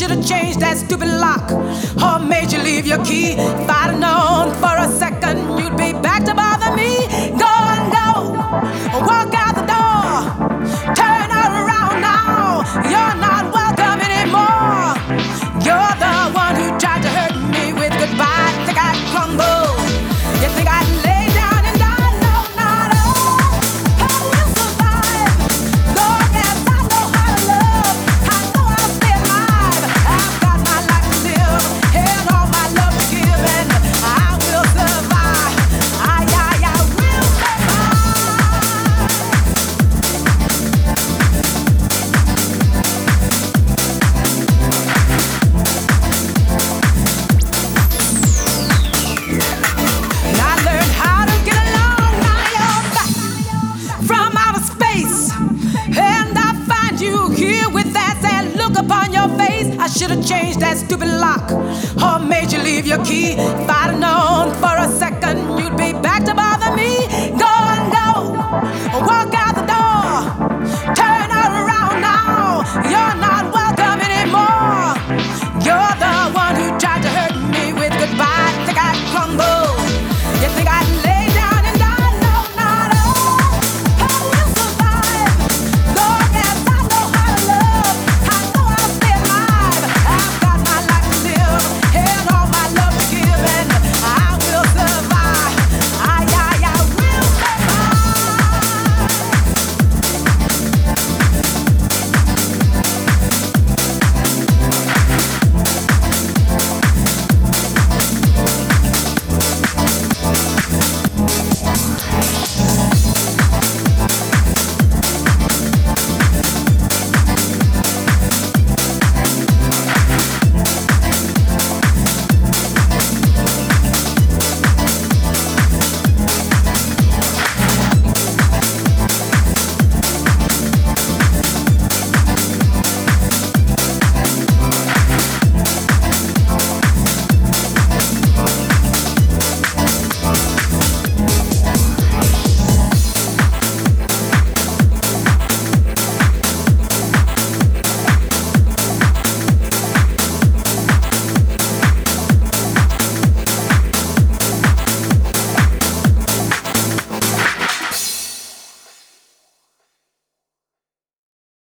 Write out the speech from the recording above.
should've changed that stupid lock or made you leave your key. If I'd have known for a second you'd be back to bother me. Go and go, walk out the door, turn around now. You're not welcome anymore. You're the one who tried to hurt me with goodbye. Think I'd crumble? You think I'd lay down and die? No, not at all. I will survive. Long as I know how to love, I know I'll stay alive. I've got my life to live and all my love to give, and I will survive. I will survive. And I learned how to get along. Now you're back from outer space, and I find you here with that sad look upon your face. I should have changed that stupid lock or made you leave your key. If I'd have known for a second